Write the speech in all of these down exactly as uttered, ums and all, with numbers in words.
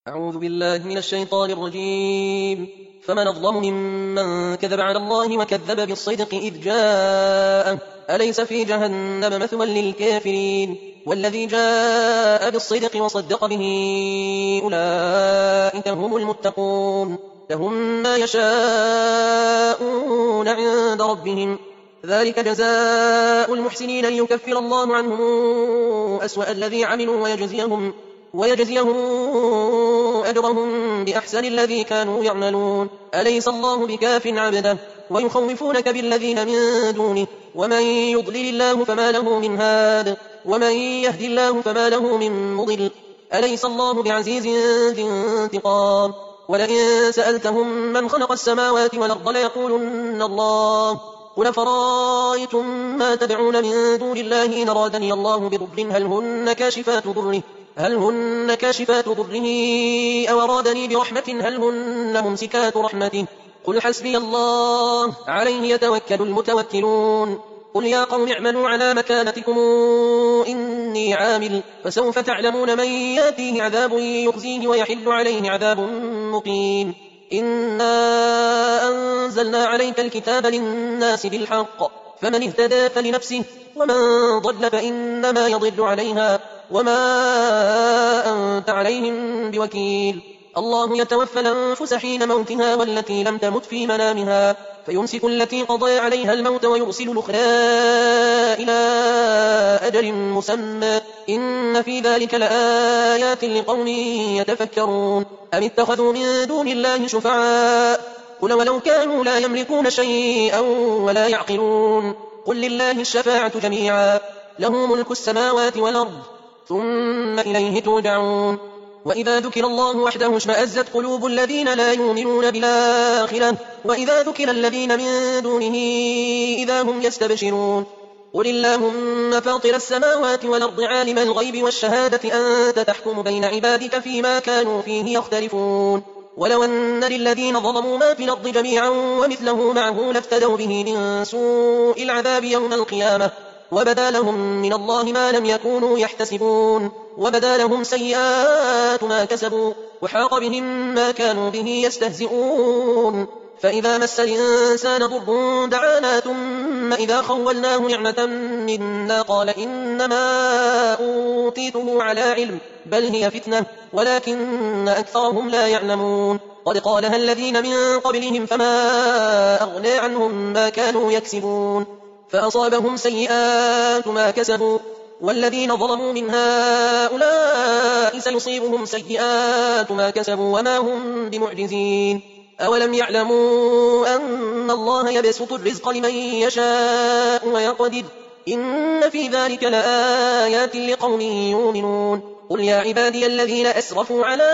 أعوذ بالله من الشيطان الرجيم. فمن أظلم ممن كذب على الله وكذب بالصدق إذ جاءه أليس في جهنم مثوى للكافرين والذي جاء بالصدق وصدق به أولئك هم المتقون لهم ما يشاءون عند ربهم ذلك جزاء المحسنين ليكفر الله عنهم أسوأ الذي عملوا ويجزيهم ويجزيهم أجرهم بأحسن الذي كانوا يعملون أليس الله بكاف عبده ويخوفونك بالذين من دونه ومن يضلل الله فما له من هاد ومن يهدي الله فما له من مضل أليس الله بعزيز ذي انتقام ولئن سألتهم من خلق السماوات والأرض ليقولن الله قل فرأيتم ما تدعون من دون الله إن أرادني الله بضر هل هن كاشفات ضره هل هن كاشفات ضره أو أرادني برحمة هل هن ممسكات رحمته قل حسبي الله عليه يتوكل المتوكلون قل يا قوم اعملوا على مكانتكم إني عامل فسوف تعلمون من ياتيه عذاب يخزيه ويحل عليه عذاب مقيم إنا أنزلنا عليك الكتاب للناس بالحق فمن اهتدى فلنفسه ومن ضل فإنما يضل عليها وما أنت عليهم بوكيل الله يتوفى الأنفس حين موتها والتي لم تمت في منامها فيمسك التي قضى عليها الموت ويرسل الأخرى إلى أجل مسمى إن في ذلك لآيات لقوم يتفكرون أم اتخذوا من دون الله شفعاء قل ولو كانوا لا يملكون شيئا ولا يعقلون قل لله الشفاعة جميعا له ملك السماوات والأرض ثم إليه ترجعون وإذا ذكر الله وحده اشمأزت قلوب الذين لا يؤمنون بالآخرة وإذا ذكر الذين من دونه إذا هم يستبشرون قل اللهم فاطر السماوات والأرض عالم الغيب والشهادة أنت تحكم بين عبادك فيما كانوا فيه يختلفون ولو أن للذين ظلموا ما في الأرض جميعا ومثله معه لافتدوا به من سوء العذاب يوم القيامة وبدا لهم من الله ما لم يكونوا يحتسبون وبدا لهم سيئات ما كسبوا وحاق بهم ما كانوا به يستهزئون فإذا مس الإنسان ضر دعانا ثم إذا خولناه نعمة منا قال إنما أوتيته على علم بل هي فتنة ولكن أكثرهم لا يعلمون قد قالها الذين من قبلهم فما أغنى عنهم ما كانوا يكسبون فأصابهم سيئات ما كسبوا والذين ظلموا من هؤلاء سيصيبهم سيئات ما كسبوا وما هم بمعجزين أولم يعلموا أن الله يبسط الرزق لمن يشاء ويقدر إن في ذلك لآيات لقوم يؤمنون قل يا عبادي الذين أسرفوا على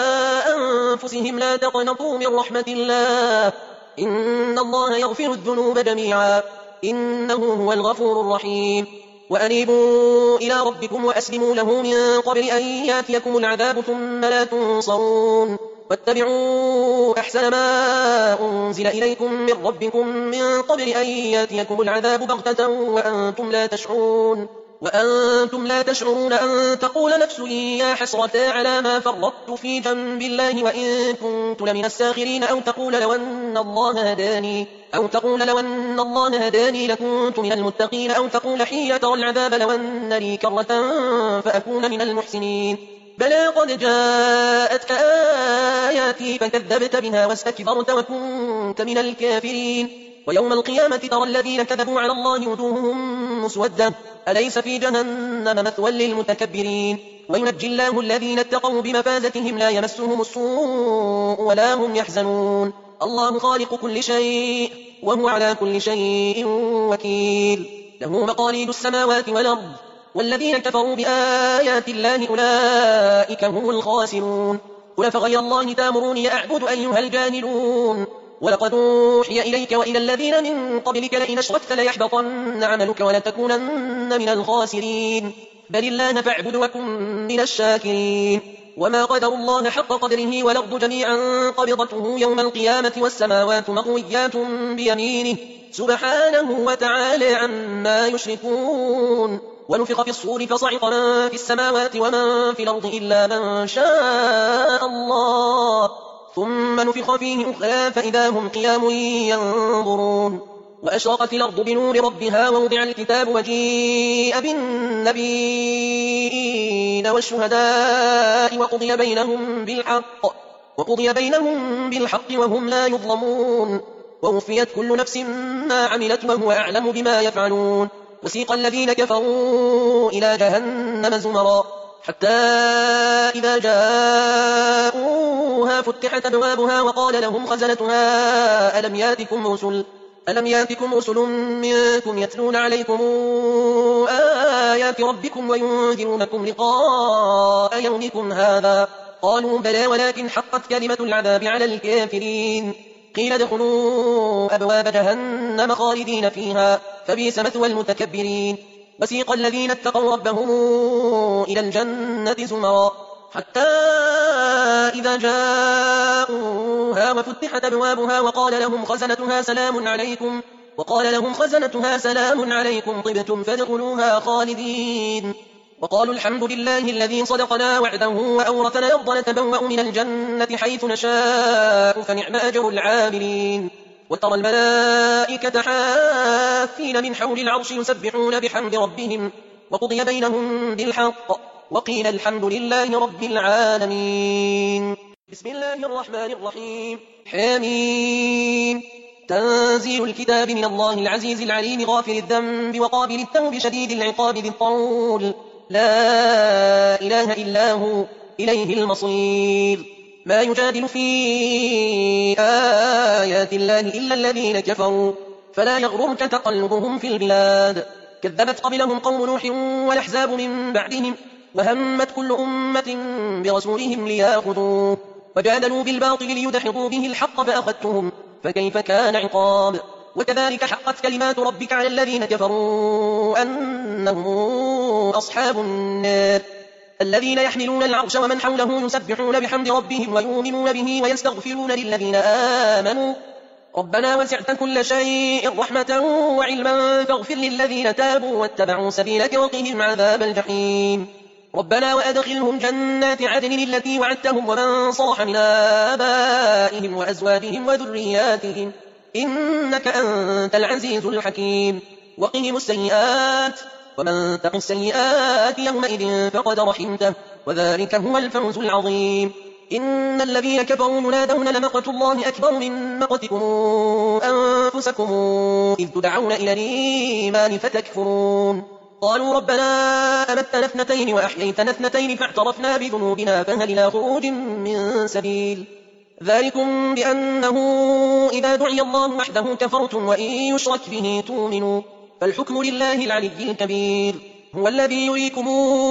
أنفسهم لا تقنطوا من رحمة الله إن الله يغفر الذنوب جميعا إنه هو الغفور الرحيم وأنيبوا إلى ربكم وأسلموا له من قبل أن ياتيكم العذاب ثم لا تنصرون واتبعوا أحسن ما أنزل إليكم من ربكم من قبل أن ياتيكم العذاب بغتة وأنتم لا تشعرون وأنتم لا تشعرون أن تقول نفس يا حسرة على ما فرطت في جنب الله وإن كنت لمن الساخرين أو تقول لو أن الله هداني أو تقول لو أن الله هداني لكنت من المتقين أو تقول حين ترى العذاب لو أن لي كرة فأكون من المحسنين بلى قد جاءتك آياتي فكذبت بها واستكبرت وكنت من الكافرين ويوم القيامة ترى الذين كذبوا على الله وجوههم مسودة أليس في جهنم مثوى للمتكبرين وينجي الله الذين اتقوا بمفازتهم لا يمسهم السوء ولا هم يحزنون الله خالق كل شيء وهو على كل شيء وكيل له مقاليد السماوات والأرض والذين كفروا بآيات الله أولئك هم الخاسرون قل فغير الله تامروني أعبد أيها الجاهلون ولقد أوحي إليك وإلى الذين من قبلك لئن أشركت ليحبطن عملك ولتكونن من الخاسرين بل الله فاعبد وكن من الشاكرين وما قدر الله حق قدره والأرض جميعا قبضته يوم القيامة والسماوات مطويات بيمينه سبحانه وتعالى عما يشركون ونفخ في الصور فصعق من في السماوات ومن في الأرض إلا من شاء الله ثم نفخ فيه أخرى فإذا هم قيام ينظرون وأشرقت الأرض بنور ربها ووضع الكتاب وجيء بالنبيين والشهداء وقضي بينهم بالحق وقضي بينهم بالحق وهم لا يظلمون ووفيت كل نفس ما عملت وهو أعلم بما يفعلون وسيق الذين كفروا إلى جهنم زمرا حتى إذا جاءوها فتحت أبوابها وقال لهم خزنتها ألم ياتكم رسل ألم ياتكم رسل منكم يتلون عليكم آيات ربكم وينذرونكم لقاء يومكم هذا قالوا بلى ولكن حقت كلمة العذاب على الكافرين قيل ادخلوا أبواب جهنم خالدين فيها فبئس مثوى المتكبرين وسيق الذين اتقوا ربهم إلى الجنة زمرا حتى إذا جاءوها وفتحت أبوابها وقال لهم خزنتها سلام عليكم وقال لهم خزنتها سلام عليكم طبتم فادخلوها خالدين وقالوا الحمد لله الذي صدقنا وعده وأورثنا الأرض نتبوأ من الجنة حيث نشاء فنعم أجر العاملين وترى الملائكة حافين من حول العرش يسبحون بحمد ربهم وقضي بينهم بالحق وقيل الحمد لله رب العالمين. بسم الله الرحمن الرحيم. حميم. تنزيل الكتاب من الله العزيز العليم غافر الذنب وقابل التوب شديد العقاب ذي الطول لا إله إلا هو إليه المصير. ما يجادل في آيات الله إلا الذين كفروا فلا يغررك تقلبهم في البلاد. كذبت قبلهم قوم نوح والأحزاب من بعدهم وهمت كل أمة برسولهم ليأخذوه وجادلوا بالباطل ليدحضوا به الحق فأخذتهم فكيف كان عقاب. وكذلك حقت كلمات ربك على الذين كفروا أنهم أصحاب النار الذين يحملون العرش ومن حوله يسبحون بحمد ربهم ويؤمنون به ويستغفرون للذين آمنوا ربنا وسعت كل شيء رحمة وعلما فاغفر للذين تابوا واتبعوا سبيلك وقهم عذاب الجحيم. ربنا وأدخلهم جنات عدن التي وعدتهم ومن صلح من آبائهم وأزواجهم وذرياتهم إنك أنت العزيز الحكيم. وقهم السيئات ومن تق السيئات يومئذ فقد رحمته وذلك هو الفوز العظيم. إن الذين كفروا ينادون لمقت الله أكبر من مقتكم أنفسكم إذ تدعون إلى الإيمان فتكفرون قالوا ربنا أمتنا اثنتين وأحييتنا اثنتين فاعترفنا بذنوبنا فهل إلى خروج من سبيل. ذلكم بأنه إذا دعي الله وحده كفرتم وإن يشرك به تؤمنوا فالحكم لله العلي الكبير. هو الذي يريكم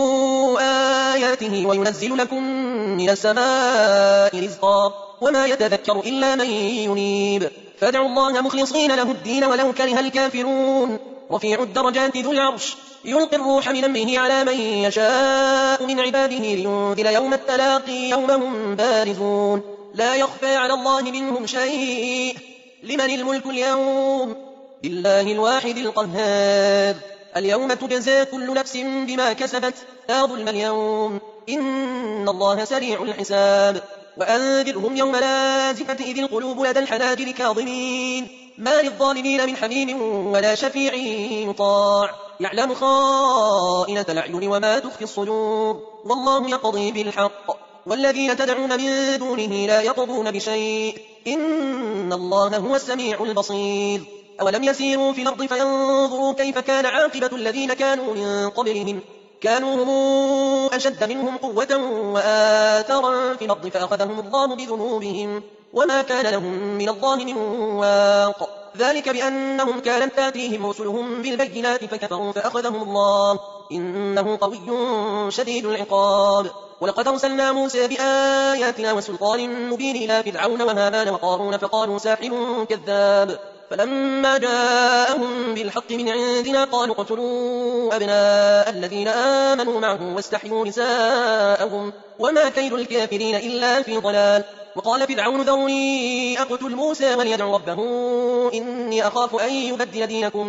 آياته وينزل لكم من السماء رزقا وما يتذكر إلا من ينيب فادعوا الله مخلصين له الدين ولو كره الكافرون. رفيع الدرجات ذو العرش يلقي الروح من أمره على من يشاء من عباده لينذر يوم التلاقي يوم هم بارزون لا يخفى على الله منهم شيء. لمن الملك اليوم؟ لله الواحد القهار. اليوم تجزى كل نفس بما كسبت لا ظلم اليوم إن الله سريع الحساب. وأنذرهم يوم لازفة إذ القلوب لدى الحناجر كاظمين ما للظالمين من حميم ولا شفيع يطاع يعلم خائنة الأعين وما تخفي الصدور والله يقضي بالحق والذين تدعون من دونه لا يقضون بشيء إن الله هو السميع البصير. أولم يسيروا في الأرض فينظروا كيف كان عاقبة الذين كانوا من قبلهم كانوا هم أشد منهم قوة وآثارا في الأرض فأخذهم الله بذنوبهم وما كان لهم من الله من واق. ذلك بأنهم كانت تاتيهم رسلهم بالبينات فكفروا فأخذهم الله إنه قوي شديد العقاب. ولقد أرسلنا موسى بآياتنا وسلطان مبين إلى فرعون وهامان وقارون فقالوا ساحر كذاب فلما جاءهم بالحق من عندنا قالوا اقتلوا أبناء الذين آمنوا معه واستحيوا نساءهم وما كيد الكافرين إلا في ضلال. وقال فرعون ذروني أقتل موسى وليدع ربه إني أخاف أن يبدل دينكم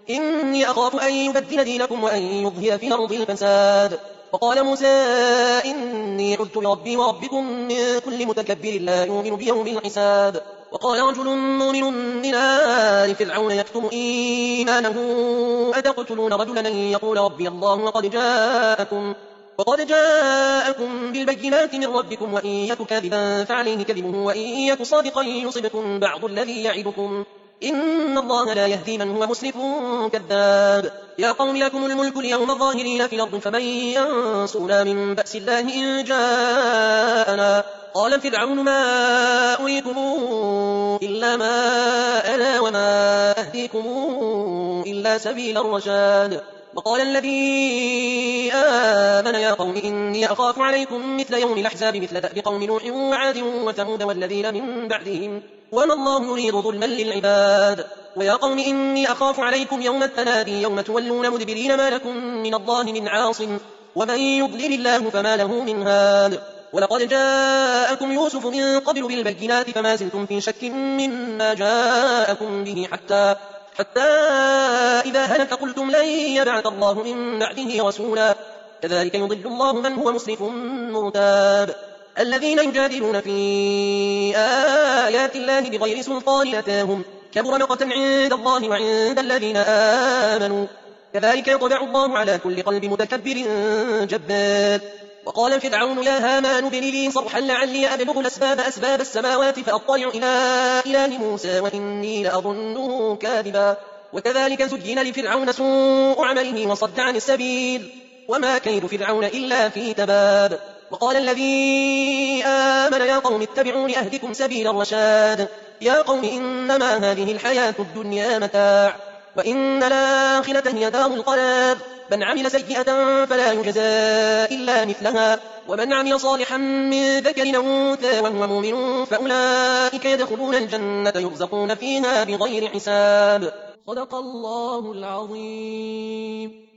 إني أخاف أن يبدل دينكم وأن يظهر في الأرض الفساد. وقال موسى إني عذت بربي وربكم من كل متكبر لا يؤمن بيوم الحساب. وقال رجل مؤمن من آل فرعون يكتم إيمانه أتقتلون رجلا أن يقول ربي الله وقد جاءكم وقد جاءكم بالبينات من ربكم وإن يك كاذبا فعليه كذبه وإن يك صادقا يصبكم بعض الذي يعدكم إن الله لا يهدي من هو مسرف كذاب. يا قوم لكم الملك اليوم ظاهرين في الأرض فمن ينصرنا من بأس الله إن جاءنا. قال فرعون ما أريكم إلا ما أنا وما أهديكم إلا سبيل الرشاد. وقال الذي آمن يا قوم إني أخاف عليكم مثل يوم الأحزاب مثل دأب قوم نوح وعاد وثمود والذين من بعدهم وما الله يريد ظلما للعباد. ويا قوم إني أخاف عليكم يوم التنادي يوم تولون مدبرين ما لكم من الله من عاصم ومن يضلل الله فما له من هاد. ولقد جاءكم يوسف من قبل بالبينات فما زلتم في شك مما جاءكم به حتى حتى إذا هلك قلتم لن يبعث الله من بعده رسولا كذلك يضل الله من هو مسرف مرتاب. الذين يجادلون في آيات الله بغير سلطان أتاهم كبر مقتا عند الله وعند الذين آمنوا كذلك يطبع الله على كل قلب متكبر جبار. وقال فرعون يا هامان ابن لي صرحا لعلي أبلغ الأسباب أسباب السماوات فأطلع إلى إله موسى وإني لأظنه كاذبا. وكذلك زين لفرعون سوء عمله وصد عن السبيل وما كيد فرعون إلا في تباب. وقال الذي آمن يا قوم اتبعون أهدكم سبيل الرشاد. يا قوم إنما هذه الحياة الدنيا متاع وإن الآخرة هي دار القرار. من عمل سيئة فلا يجزى إلا مثلها ومن عمل صالحا من ذكر أو أنثى وهو مؤمن فأولئك يدخلون الجنة يرزقون فيها بغير حساب. صدق الله العظيم.